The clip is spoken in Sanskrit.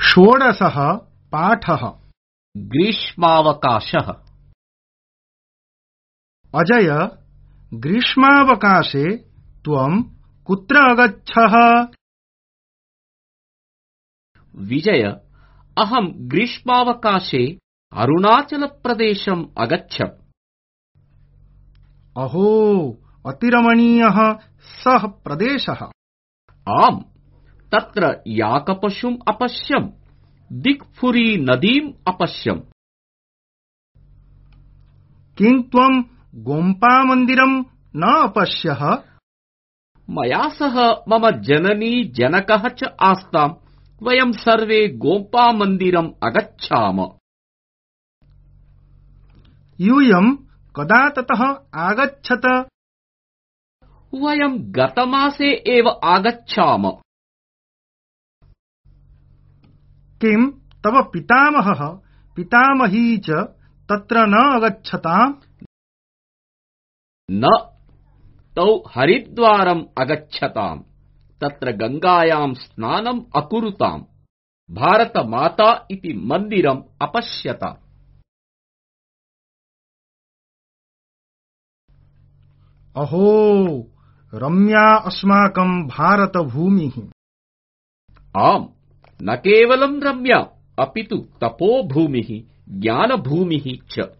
षोडशः पाठः। ग्रीष्मावकाशः। अजय, ग्रीष्मावकाशे त्वं कुत्र अगच्छः? विजय, अहं ग्रीष्मावकाशे अरुणाचलप्रदेशम् अगच्छम्। अहो, अतिरमणीयः सः प्रदेशः। आम्, तत्र याकपशुम् अपश्यम्, दिक्फुरी नदीम् अपश्यम्। किं त्वं गोम्पामन्दिरं न अपश्यः? मया सह मम जननी जनकः च आस्ताम्। वयं सर्वे गोम्पामन्दिरम् अगच्छाम। यूयं कदा ततः आगच्छत? वयं गतमासे एव आगच्छाम। किं तव पितामहः पितामही च तत्र न अगच्छताम्? न, तौ हरिद्वारम् अगच्छताम्। तत्र गङ्गायां स्नानम् अकुरुताम्। भारतमाता इति मन्दिरम् अपश्यताम्। अहो, रम्या अस्माकं भारतभूमिः। आम्, न केवलं रम्या, अपि तु तपोभूमिः, ज्ञानभूमिः च।